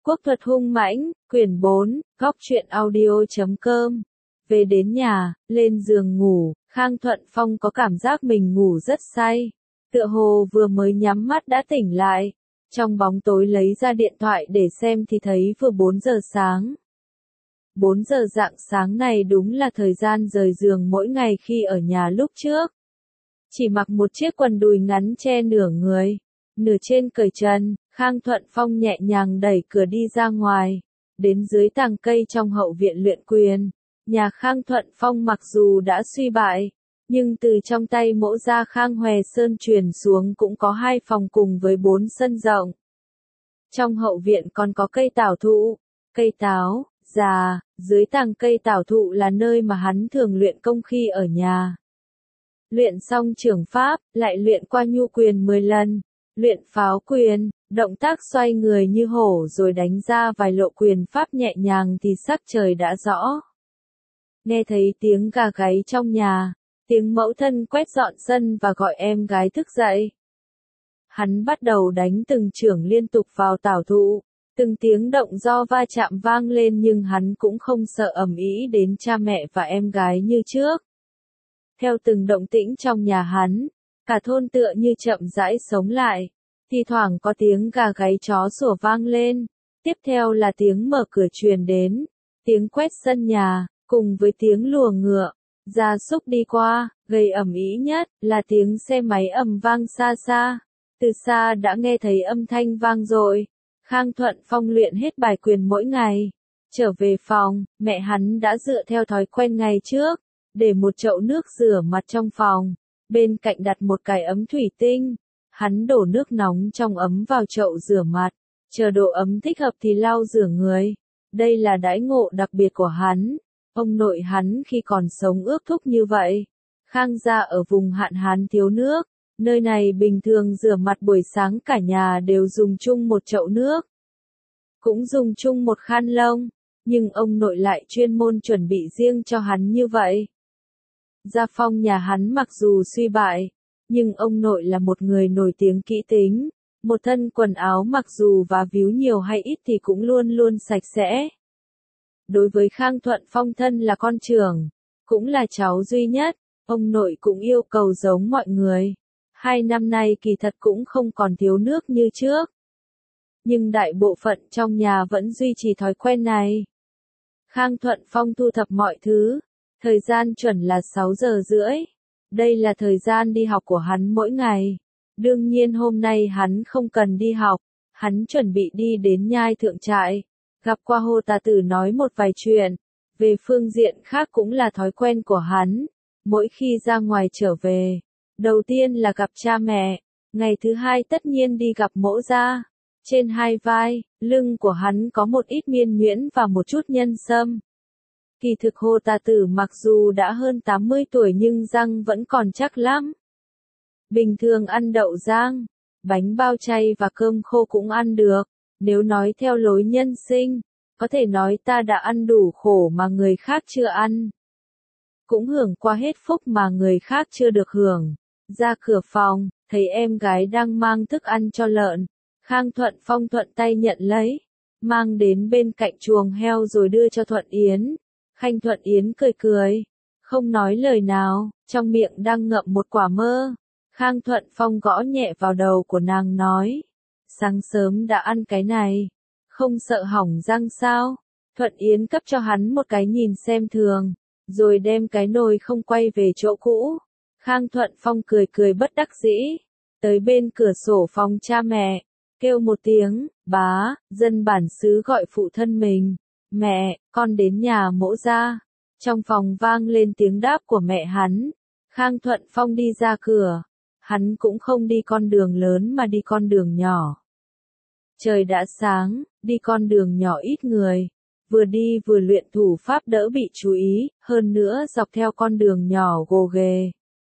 Quốc thuật hung mãnh, quyển 4, góc truyện audio.com. Về đến nhà, lên giường ngủ, Khang Thuận Phong có cảm giác mình ngủ rất say. Tựa hồ vừa mới nhắm mắt đã tỉnh lại. Trong bóng tối lấy ra điện thoại để xem thì thấy vừa 4 giờ sáng. 4 giờ rạng sáng này đúng là thời gian rời giường mỗi ngày khi ở nhà lúc trước. Chỉ mặc một chiếc quần đùi ngắn che nửa người, nửa trên cởi trần, Khang Thuận Phong nhẹ nhàng đẩy cửa đi ra ngoài, đến dưới tàng cây trong hậu viện luyện quyền. Nhà Khang Thuận Phong mặc dù đã suy bại, nhưng từ trong tay mỗ gia Khang Hòe Sơn truyền xuống cũng có 2 phòng cùng với 4 sân rộng. Trong hậu viện còn có cây tảo thụ, cây táo, già, dưới tàng cây tảo thụ là nơi mà hắn thường luyện công khi ở nhà. Luyện xong trưởng pháp, lại luyện qua nhu quyền 10 lần, luyện pháo quyền, động tác xoay người như hổ rồi đánh ra vài lộ quyền pháp nhẹ nhàng thì sắc trời đã rõ. Nghe thấy tiếng gà gáy trong nhà, tiếng mẫu thân quét dọn sân và gọi em gái thức dậy. Hắn bắt đầu đánh từng chưởng liên tục vào tảo thụ, từng tiếng động do va chạm vang lên nhưng hắn cũng không sợ ầm ĩ đến cha mẹ và em gái như trước. Theo từng động tĩnh trong nhà hắn, cả thôn tựa như chậm rãi sống lại, thi thoảng có tiếng gà gáy chó sủa vang lên, tiếp theo là tiếng mở cửa truyền đến, tiếng quét sân nhà, cùng với tiếng lùa ngựa, gia súc đi qua, gây ầm ĩ nhất là tiếng xe máy ầm vang xa xa. Từ xa đã nghe thấy âm thanh vang dội. Khang Thuận Phong luyện hết bài quyền mỗi ngày. Trở về phòng, mẹ hắn đã dựa theo thói quen ngày trước, để một chậu nước rửa mặt trong phòng, bên cạnh đặt một cái ấm thủy tinh. Hắn đổ nước nóng trong ấm vào chậu rửa mặt, chờ độ ấm thích hợp thì lau rửa người. Đây là đãi ngộ đặc biệt của hắn. Ông nội hắn khi còn sống ước thúc như vậy. Khang gia ở vùng hạn hán thiếu nước, nơi này bình thường rửa mặt buổi sáng cả nhà đều dùng chung một chậu nước, cũng dùng chung một khăn lông, nhưng ông nội lại chuyên môn chuẩn bị riêng cho hắn như vậy. Gia phong nhà hắn mặc dù suy bại, nhưng ông nội là một người nổi tiếng kỹ tính, một thân quần áo mặc dù vá víu nhiều hay ít thì cũng luôn luôn sạch sẽ. Đối với Khang Thuận Phong thân là con trưởng, cũng là cháu duy nhất, ông nội cũng yêu cầu giống mọi người. 2 năm nay kỳ thật cũng không còn thiếu nước như trước. Nhưng đại bộ phận trong nhà vẫn duy trì thói quen này. Khang Thuận Phong thu thập mọi thứ. Thời gian chuẩn là 6 giờ rưỡi. Đây là thời gian đi học của hắn mỗi ngày. Đương nhiên hôm nay hắn không cần đi học. Hắn chuẩn bị đi đến Nhai Thượng Trại. Gặp qua Hồ Tà Tử nói một vài chuyện. Về phương diện khác cũng là thói quen của hắn. Mỗi khi ra ngoài trở về, đầu tiên là gặp cha mẹ, ngày thứ hai tất nhiên đi gặp mỗ gia. Trên 2 vai, lưng của hắn có một ít miên nhuyễn và một chút nhân sâm. Kỳ thực Hồ Tà Tử mặc dù đã hơn 80 tuổi nhưng răng vẫn còn chắc lắm. Bình thường ăn đậu rang, bánh bao chay và cơm khô cũng ăn được. Nếu nói theo lối nhân sinh, có thể nói ta đã ăn đủ khổ mà người khác chưa ăn. Cũng hưởng qua hết phúc mà người khác chưa được hưởng. Ra cửa phòng, thấy em gái đang mang thức ăn cho lợn. Khang Thuận Phong thuận tay nhận lấy, mang đến bên cạnh chuồng heo rồi đưa cho Thuận Yến. Khanh Thuận Yến cười cười, không nói lời nào, trong miệng đang ngậm một quả mơ. Khang Thuận Phong gõ nhẹ vào đầu của nàng nói, sáng sớm đã ăn cái này, không sợ hỏng răng sao? Thuận Yến cấp cho hắn một cái nhìn xem thường, rồi đem cái nồi không quay về chỗ cũ. Khang Thuận Phong cười cười bất đắc dĩ, tới bên cửa sổ phòng cha mẹ, kêu một tiếng, bá, dân bản xứ gọi phụ thân mình, mẹ, con đến nhà mỗ gia. Trong phòng vang lên tiếng đáp của mẹ hắn. Khang Thuận Phong đi ra cửa, hắn cũng không đi con đường lớn mà đi con đường nhỏ. Trời đã sáng, đi con đường nhỏ ít người, vừa đi vừa luyện thủ pháp đỡ bị chú ý, hơn nữa dọc theo con đường nhỏ gồ ghề.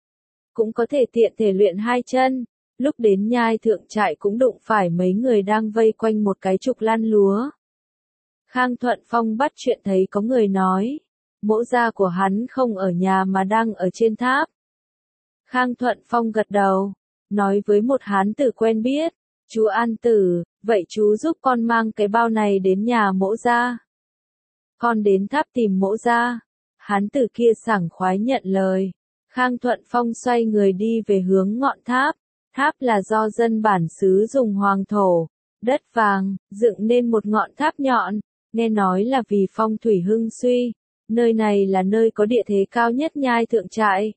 Cũng có thể tiện thể luyện 2 chân, lúc đến Nhai Thượng Trại cũng đụng phải mấy người đang vây quanh một cái trục lan lúa. Khang Thuận Phong bắt chuyện thấy có người nói, mỗ gia của hắn không ở nhà mà đang ở trên tháp. Khang Thuận Phong gật đầu, nói với một hán tử quen biết, Chú An Tử, vậy chú giúp con mang cái bao này đến nhà Mỗ gia. Con đến tháp tìm Mỗ gia. Hán tử kia sảng khoái nhận lời. Khang Thuận Phong xoay người đi về hướng ngọn tháp. Tháp là do dân bản xứ dùng hoàng thổ, đất vàng, dựng nên một ngọn tháp nhọn, nghe nói là vì phong thủy hưng suy. Nơi này là nơi có địa thế cao nhất Nhai Thượng Trại.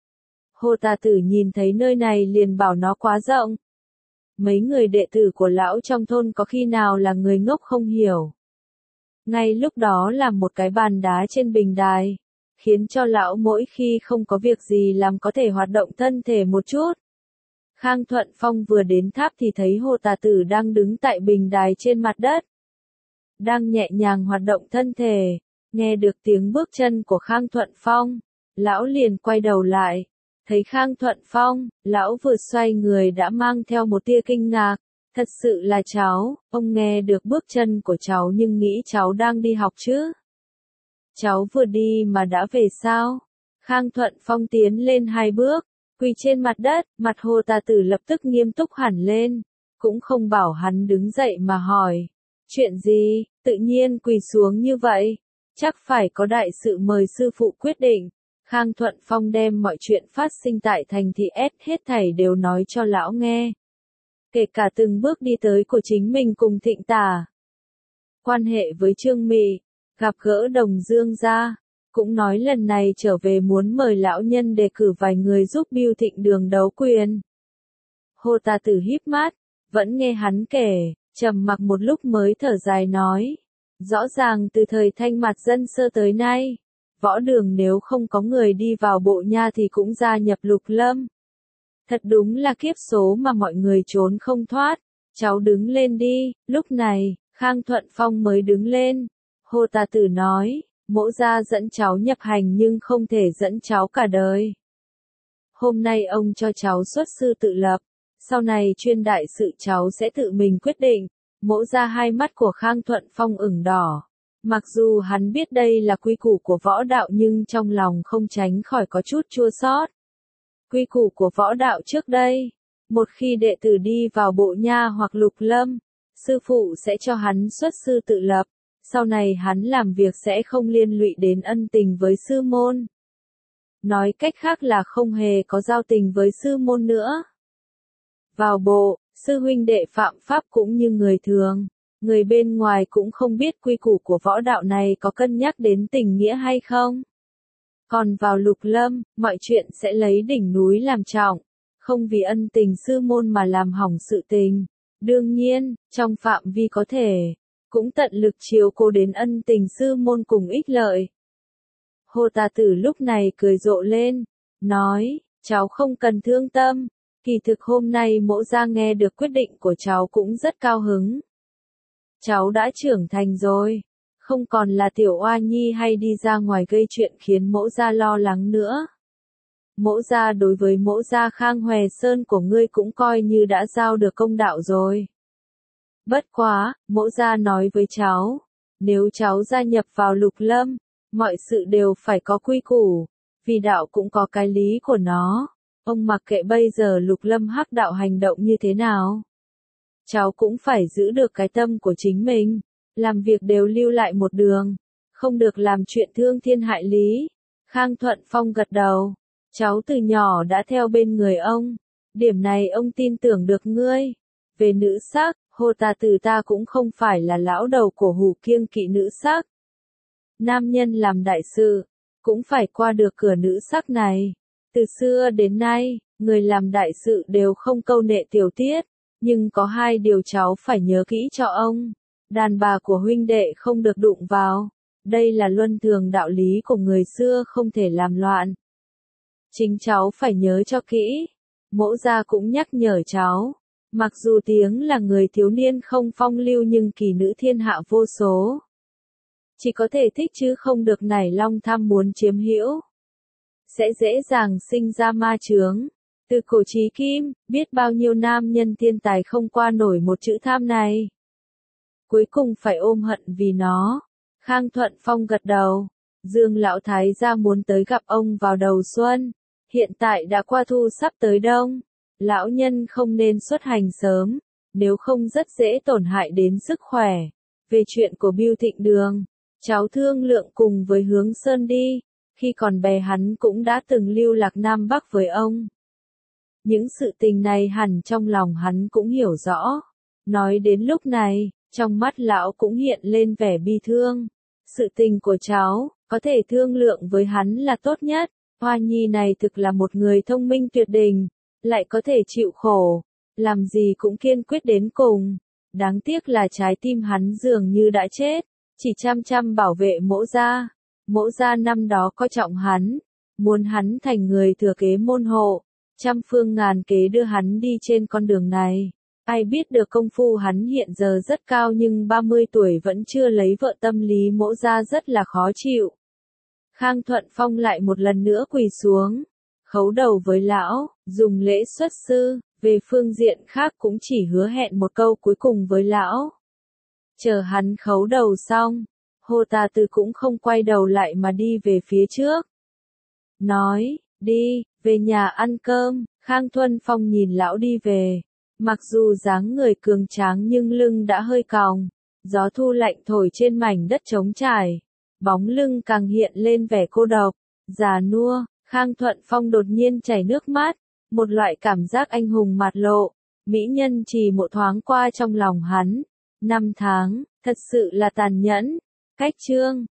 Hồ Tà Tử nhìn thấy nơi này liền bảo nó quá rộng. Mấy người đệ tử của lão trong thôn có khi nào là người ngốc không hiểu. Ngay lúc đó là một cái bàn đá trên bình đài, khiến cho lão mỗi khi không có việc gì làm có thể hoạt động thân thể một chút. Khang Thuận Phong vừa đến tháp thì thấy Hồ Tà Tử đang đứng tại bình đài trên mặt đất. Đang nhẹ nhàng hoạt động thân thể, nghe được tiếng bước chân của Khang Thuận Phong, lão liền quay đầu lại. Thấy Khang Thuận Phong, lão vừa xoay người đã mang theo một tia kinh ngạc. Thật sự là cháu, ông nghe được bước chân của cháu nhưng nghĩ cháu đang đi học chứ. Cháu vừa đi mà đã về sao? Khang Thuận Phong tiến lên 2 bước, quỳ trên mặt đất, mặt Hồ Tà Tử lập tức nghiêm túc hẳn lên. Cũng không bảo hắn đứng dậy mà hỏi. Chuyện gì, tự nhiên quỳ xuống như vậy? Chắc phải có đại sự mời sư phụ quyết định. Khang Thuận Phong đem mọi chuyện phát sinh tại thành thị S hết thảy đều nói cho lão nghe. Kể cả từng bước đi tới của chính mình cùng Thịnh Tả. Quan hệ với Trương Mị, gặp gỡ Đồng Dương gia, cũng nói lần này trở về muốn mời lão nhân đề cử vài người giúp Bưu Thịnh Đường đấu quyền. Hồ Tà Tử híp mắt, vẫn nghe hắn kể, trầm mặc một lúc mới thở dài nói. Rõ ràng từ thời Thanh Mạt Dân Sơ tới nay, Võ Đường nếu không có người đi vào bộ nha thì cũng gia nhập Lục Lâm. Thật đúng là kiếp số mà mọi người trốn không thoát. Cháu đứng lên đi. Lúc này, Khang Thuận Phong mới đứng lên. Hồ Tà Tử nói, Mỗ gia dẫn cháu nhập hành nhưng không thể dẫn cháu cả đời. Hôm nay ông cho cháu xuất sư tự lập. Sau này chuyên đại sự cháu sẽ tự mình quyết định. Mỗ gia hai mắt của Khang Thuận Phong ửng đỏ. Mặc dù hắn biết đây là quy củ của võ đạo nhưng trong lòng không tránh khỏi có chút chua xót. Quy củ của võ đạo trước đây, một khi đệ tử đi vào bộ nha hoặc Lục Lâm, sư phụ sẽ cho hắn xuất sư tự lập, sau này hắn làm việc sẽ không liên lụy đến ân tình với sư môn. Nói cách khác là không hề có giao tình với sư môn nữa. Vào bộ, sư huynh đệ phạm pháp cũng như người thường, người bên ngoài cũng không biết quy củ của võ đạo này có cân nhắc đến tình nghĩa hay không. Còn vào Lục Lâm, mọi chuyện sẽ lấy đỉnh núi làm trọng, không vì ân tình sư môn mà làm hỏng sự tình. Đương nhiên, trong phạm vi có thể, cũng tận lực chiếu cố đến ân tình sư môn cùng ích lợi. Hồ Tà Tử lúc này cười rộ lên, nói, cháu không cần thương tâm, kỳ thực hôm nay Mỗ gia nghe được quyết định của cháu cũng rất cao hứng. Cháu đã trưởng thành rồi. Không còn là tiểu oa nhi hay đi ra ngoài gây chuyện khiến Mỗ gia lo lắng nữa. Mỗ gia đối với Mỗ gia Khang Hòe Sơn của ngươi cũng coi như đã giao được công đạo rồi. Bất quá, Mỗ gia nói với cháu, nếu cháu gia nhập vào Lục Lâm, mọi sự đều phải có quy củ, vì đạo cũng có cái lý của nó. Ông mặc kệ bây giờ Lục Lâm hắc đạo hành động như thế nào. Cháu cũng phải giữ được cái tâm của chính mình. Làm việc đều lưu lại một đường, không được làm chuyện thương thiên hại lý. Khang Thuận Phong gật đầu, cháu từ nhỏ đã theo bên người ông, điểm này ông tin tưởng được ngươi. Về nữ sắc, Hồ Tà Tử ta cũng không phải là lão đầu cổ hủ kiêng kỵ nữ sắc. Nam nhân làm đại sự, cũng phải qua được cửa nữ sắc này. Từ xưa đến nay, người làm đại sự đều không câu nệ tiểu tiết, nhưng có 2 điều cháu phải nhớ kỹ cho ông. Đàn bà của huynh đệ không được đụng vào. Đây là luân thường đạo lý của người xưa không thể làm loạn. Chính cháu phải nhớ cho kỹ. Mỗ gia cũng nhắc nhở cháu. Mặc dù tiếng là người thiếu niên không phong lưu nhưng kỳ nữ thiên hạ vô số. Chỉ có thể thích chứ không được nảy long tham muốn chiếm hữu. Sẽ dễ dàng sinh ra ma chướng. Từ cổ chí kim, biết bao nhiêu nam nhân thiên tài không qua nổi một chữ tham này. Cuối cùng phải ôm hận vì nó. Khang Thuận Phong gật đầu. Dương lão thái gia muốn tới gặp ông vào đầu xuân. Hiện tại đã qua thu sắp tới đông. Lão nhân không nên xuất hành sớm. nếu không rất dễ tổn hại đến sức khỏe. Về chuyện của Bưu Thịnh Đường, cháu thương lượng cùng với Hướng Sơn đi, khi còn bé hắn cũng đã từng lưu lạc Nam Bắc với ông. Những sự tình này hẳn trong lòng hắn cũng hiểu rõ. Nói đến lúc này, trong mắt lão cũng hiện lên vẻ bi thương. Sự tình của cháu, có thể thương lượng với hắn là tốt nhất. Hoa Nhi này thực là một người thông minh tuyệt đỉnh, lại có thể chịu khổ, làm gì cũng kiên quyết đến cùng. Đáng tiếc là trái tim hắn dường như đã chết, chỉ chăm chăm bảo vệ Mỗ gia. Mỗ gia năm đó coi trọng hắn, muốn hắn thành người thừa kế môn hộ, trăm phương ngàn kế đưa hắn đi trên con đường này. Ai biết được công phu hắn hiện giờ rất cao nhưng 30 tuổi vẫn chưa lấy vợ, tâm lý Mỗ gia rất là khó chịu. Khang Thuận Phong lại một lần nữa quỳ xuống, khấu đầu với lão, dùng lễ xuất sư. Về phương diện khác cũng chỉ hứa hẹn một câu cuối cùng với lão. Chờ hắn khấu đầu xong, Hồ Tà Từ cũng không quay đầu lại mà đi về phía trước. Nói, đi, về nhà ăn cơm. Khang Thuận Phong nhìn lão đi về. Mặc dù dáng người cường tráng nhưng lưng đã hơi còng. Gió thu lạnh thổi trên mảnh đất trống trải. Bóng lưng càng hiện lên vẻ cô độc, già nua. Khang Thuận Phong đột nhiên chảy nước mắt. Một loại cảm giác anh hùng mạt lộ, mỹ nhân chỉ một thoáng qua trong lòng hắn. 5 tháng, thật sự là tàn nhẫn. Cách chương